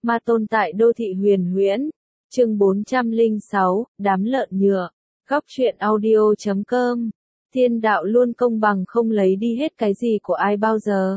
Ma tồn tại đô thị huyền huyễn. Chương 406, đám lợn nhựa. Góc truyện audio.com. Thiên đạo luôn công bằng, không lấy đi hết cái gì của ai bao giờ.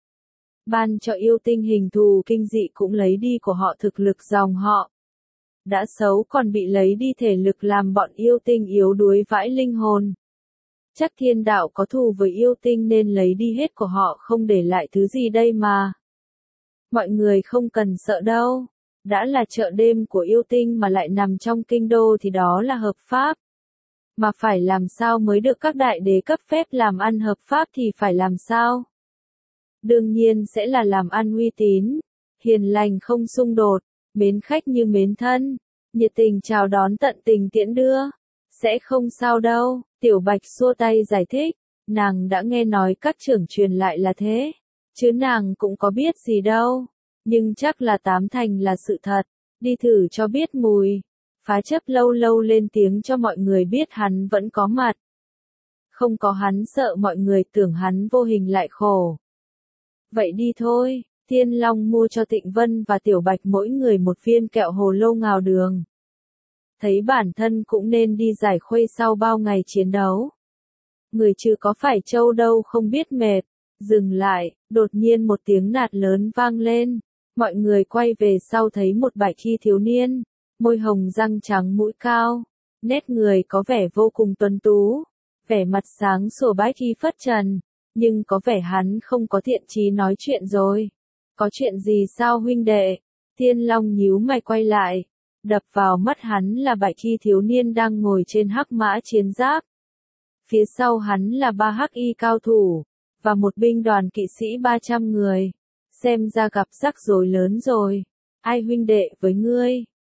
Ban cho yêu tinh hình thù kinh dị cũng lấy đi của họ thực lực dòng họ. Đã xấu còn bị lấy đi thể lực, làm bọn yêu tinh yếu đuối vãi linh hồn. Chắc thiên đạo có thù với yêu tinh nên lấy đi hết của họ, không để lại thứ gì đây mà. Mọi người không cần sợ đâu. Đã là chợ đêm của yêu tinh mà lại nằm trong kinh đô thì đó là hợp pháp. Mà phải làm sao mới được các đại đế cấp phép làm ăn hợp pháp thì phải làm sao? Đương nhiên sẽ là làm ăn uy tín, hiền lành không xung đột, mến khách như mến thân, nhiệt tình chào đón tận tình tiễn đưa. Sẽ không sao đâu, Tiểu Bạch xua tay giải thích, nàng đã nghe nói các trưởng truyền lại là thế, chứ nàng cũng có biết gì đâu, nhưng chắc là tám thành là sự thật, đi thử cho biết mùi. Phá chấp lâu lâu lên tiếng cho mọi người biết hắn vẫn có mặt. Không có hắn sợ mọi người tưởng hắn vô hình lại khổ. Vậy đi thôi, Thiên Long mua cho Tịnh Vân và Tiểu Bạch mỗi người một viên kẹo hồ lô ngào đường. Thấy bản thân cũng nên đi giải khuây sau bao ngày chiến đấu. Người chưa có phải trâu đâu không biết mệt. Dừng lại, đột nhiên một tiếng nạt lớn vang lên. Mọi người quay về sau thấy một bạch y thiếu niên. Môi hồng răng trắng mũi cao. Nét người có vẻ vô cùng tuấn tú. Vẻ mặt sáng sủa bách y phất trần. Nhưng có vẻ hắn không có thiện chí nói chuyện rồi. Có chuyện gì sao huynh đệ? Thiên Long nhíu mày quay lại. Đập vào mắt hắn là bạch y thiếu niên đang ngồi trên hắc mã chiến giáp. Phía sau hắn là 3 hắc y cao thủ, và một binh đoàn kỵ sĩ 300 người. Xem ra gặp rắc rối lớn rồi. Ai huynh đệ với ngươi?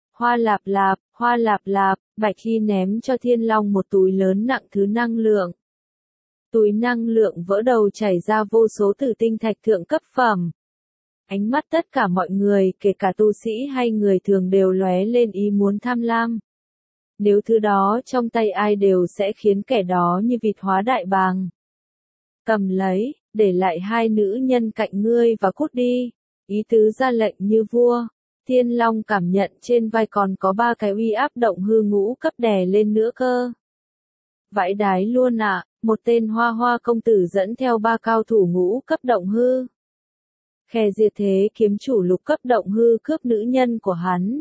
Hoa lạp lạp, bạch y ném cho Thiên Long một túi lớn nặng thứ năng lượng. Túi năng lượng vỡ đầu chảy ra vô số tử tinh thạch thượng cấp phẩm. Ánh mắt tất cả mọi người, kể cả tu sĩ hay người thường đều lóe lên ý muốn tham lam. Nếu thứ đó trong tay ai đều sẽ khiến kẻ đó như vịt hóa đại bàng. Cầm lấy, để lại 2 nữ nhân cạnh ngươi và cút đi. Ý tứ ra lệnh như vua. Thiên Long cảm nhận trên vai còn có 3 cái uy áp động hư ngũ cấp đè lên nữa cơ. Vãi đái luôn ạ, một tên hoa công tử dẫn theo 3 cao thủ ngũ cấp động hư. Khè diệt thế kiếm chủ lục cấp động hư cướp nữ nhân của hắn.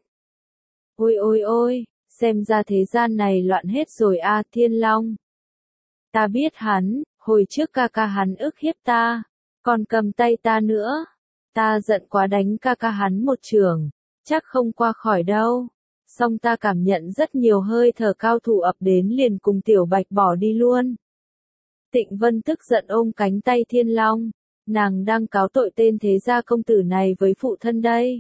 Ôi, xem ra thế gian này loạn hết rồi a. Thiên Long. Ta biết hắn, hồi trước ca hắn ức hiếp ta, còn cầm tay ta nữa. Ta giận quá đánh ca hắn một chưởng, chắc không qua khỏi đâu. Xong ta cảm nhận rất nhiều hơi thở cao thủ ập đến liền cùng Tiểu Bạch bỏ đi luôn. Tịnh Vân tức giận ôm cánh tay Thiên Long. Nàng đang cáo tội tên thế gia công tử này với phụ thân đây.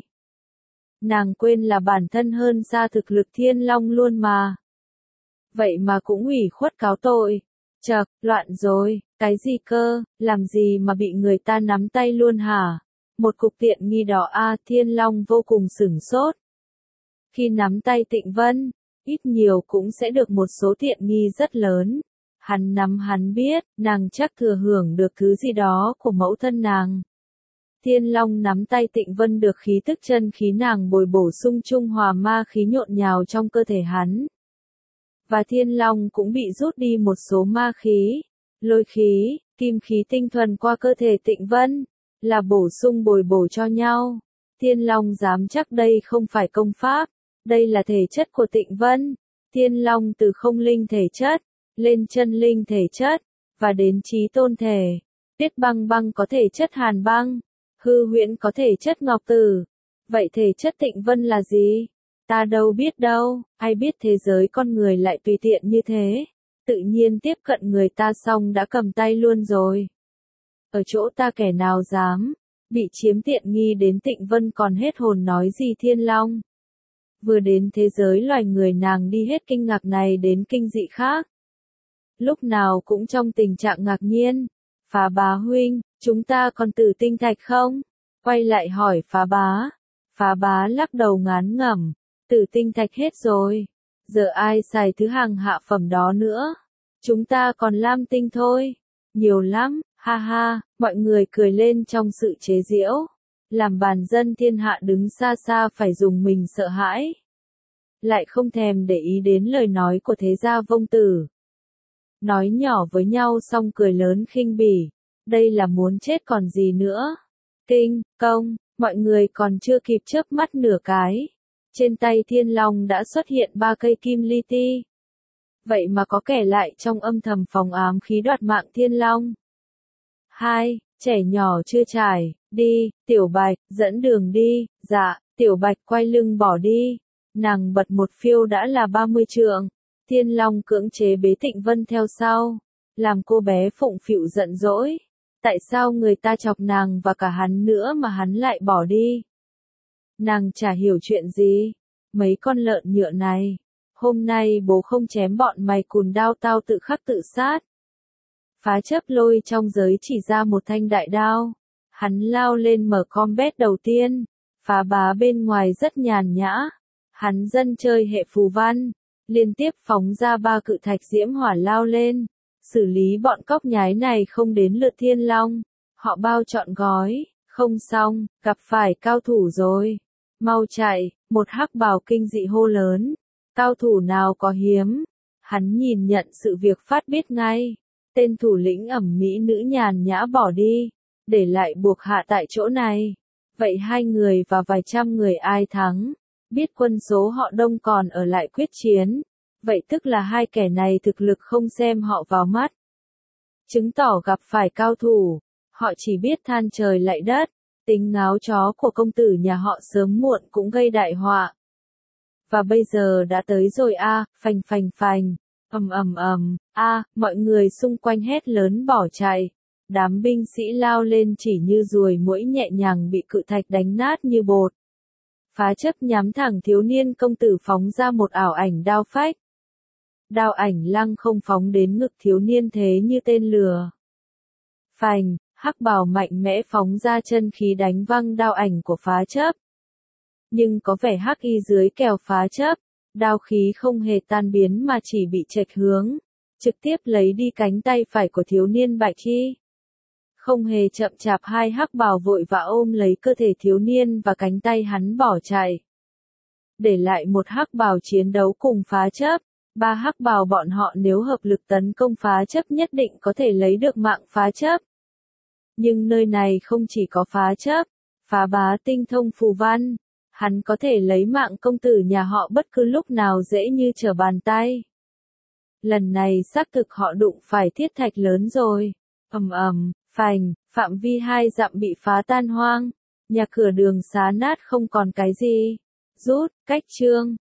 Nàng quên là bản thân hơn xa thực lực Thiên Long luôn mà. Vậy mà cũng ủy khuất cáo tội. Chậc, loạn rồi, cái gì cơ, làm gì mà bị người ta nắm tay luôn hả? Một cục tiện nghi đó a. Thiên Long vô cùng sửng sốt. Khi nắm tay Tịnh Vân, ít nhiều cũng sẽ được một số tiện nghi rất lớn. Hắn nắm hắn biết, nàng chắc thừa hưởng được thứ gì đó của mẫu thân nàng. Thiên Long nắm tay Tịnh Vân được khí tức chân khí nàng bồi bổ sung trung hòa ma khí nhộn nhào trong cơ thể hắn. Và Thiên Long cũng bị rút đi một số ma khí, lôi khí, kim khí tinh thuần qua cơ thể Tịnh Vân, là bổ sung bồi bổ cho nhau. Thiên Long dám chắc đây không phải công pháp, đây là thể chất của Tịnh Vân. Thiên Long từ không linh thể chất lên chân linh thể chất, và đến chí tôn thể. Tiết Băng Băng có thể chất hàn băng, Hư Huyễn có thể chất ngọc tử. Vậy thể chất Tịnh Vân là gì? Ta đâu biết đâu, ai biết thế giới con người lại tùy tiện như thế. Tự nhiên tiếp cận người ta xong đã cầm tay luôn rồi. Ở chỗ ta kẻ nào dám, bị chiếm tiện nghi đến Tịnh Vân còn hết hồn nói gì Thiên Long. Vừa đến thế giới loài người nàng đi hết kinh ngạc này đến kinh dị khác. Lúc nào cũng trong tình trạng ngạc nhiên. Phá Bá huynh, chúng ta còn tử tinh thạch không? Quay lại hỏi Phá Bá. Phá Bá lắc đầu ngán ngẩm. Tử tinh thạch hết rồi. Giờ ai xài thứ hàng hạ phẩm đó nữa? Chúng ta còn lam tinh thôi. Nhiều lắm, ha ha, mọi người cười lên trong sự chế giễu. làm bàn dân thiên hạ đứng xa xa phải dùng mình sợ hãi. Lại không thèm để ý đến lời nói của thế gia vông tử. Nói nhỏ với nhau xong cười lớn khinh bỉ, đây là muốn chết còn gì nữa. Kinh, công, mọi người còn chưa kịp chớp mắt nửa cái. Trên tay Thiên Long đã xuất hiện 3 cây kim li ti. Vậy mà có kẻ lại trong âm thầm phòng ám khí đoạt mạng Thiên Long. 2. Trẻ nhỏ chưa trải, đi, Tiểu Bạch, dẫn đường đi, dạ, Tiểu Bạch quay lưng bỏ đi. Nàng bật một phiêu đã là 30 trượng. Thiên Long cưỡng chế bế Tịnh Vân theo sau. Làm cô bé phụng phịu giận dỗi. Tại sao người ta chọc nàng và cả hắn nữa mà hắn lại bỏ đi? Nàng chả hiểu chuyện gì. Mấy con lợn nhựa này. Hôm nay bố không chém bọn mày cùn đao tao tự khắc tự sát. Phá chấp lôi trong giới chỉ ra một thanh đại đao. Hắn lao lên mở combat đầu tiên. Phá bá bên ngoài rất nhàn nhã. Hắn dân chơi hệ phù văn. Liên tiếp phóng ra 3 cự thạch diễm hỏa lao lên. Xử lý bọn cóc nhái này không đến lượt Thiên Long. Họ bao trọn gói. Không xong, gặp phải cao thủ rồi. Mau chạy, một hắc bào kinh dị hô lớn. Cao thủ nào có hiếm. Hắn nhìn nhận sự việc phát biết ngay. Tên thủ lĩnh ẩm mỹ nữ nhàn nhã bỏ đi. Để lại buộc hạ tại chỗ này. Vậy 2 người và vài trăm người ai thắng? Biết quân số họ đông còn ở lại quyết chiến. Vậy tức là 2 kẻ này thực lực không xem họ vào mắt. Chứng tỏ gặp phải cao thủ. Họ chỉ biết than trời lạy đất. Tính ngáo chó của công tử nhà họ sớm muộn cũng gây đại họa. Và bây giờ đã tới rồi a, phành phành phành. Mọi người xung quanh hét lớn bỏ chạy. Đám binh sĩ lao lên chỉ như ruồi muỗi nhẹ nhàng bị cự thạch đánh nát như bột. Phá chấp nhắm thẳng thiếu niên công tử phóng ra một ảo ảnh đao phách. Đao ảnh lăng không phóng đến ngực thiếu niên thế như tên lửa. Phành, hắc bào mạnh mẽ phóng ra chân khí đánh văng đao ảnh của phá chấp. Nhưng có vẻ hắc y dưới kèo phá chấp, đao khí không hề tan biến mà chỉ bị chệch hướng, trực tiếp lấy đi cánh tay phải của thiếu niên bạch y. Không hề chậm chạp 2 hắc bào vội vã ôm lấy cơ thể thiếu niên và cánh tay hắn bỏ chạy. Để lại một hắc bào chiến đấu cùng phá chấp, 3 hắc bào bọn họ nếu hợp lực tấn công phá chấp nhất định có thể lấy được mạng phá chấp. Nhưng nơi này không chỉ có phá chấp, phá bá tinh thông phù văn, hắn có thể lấy mạng công tử nhà họ bất cứ lúc nào dễ như trở bàn tay. Lần này xác thực họ đụng phải thiết thạch lớn rồi. Phành, phạm vi 2 dặm bị phá tan hoang, nhà cửa đường xá nát không còn cái gì. Rút, cách chương.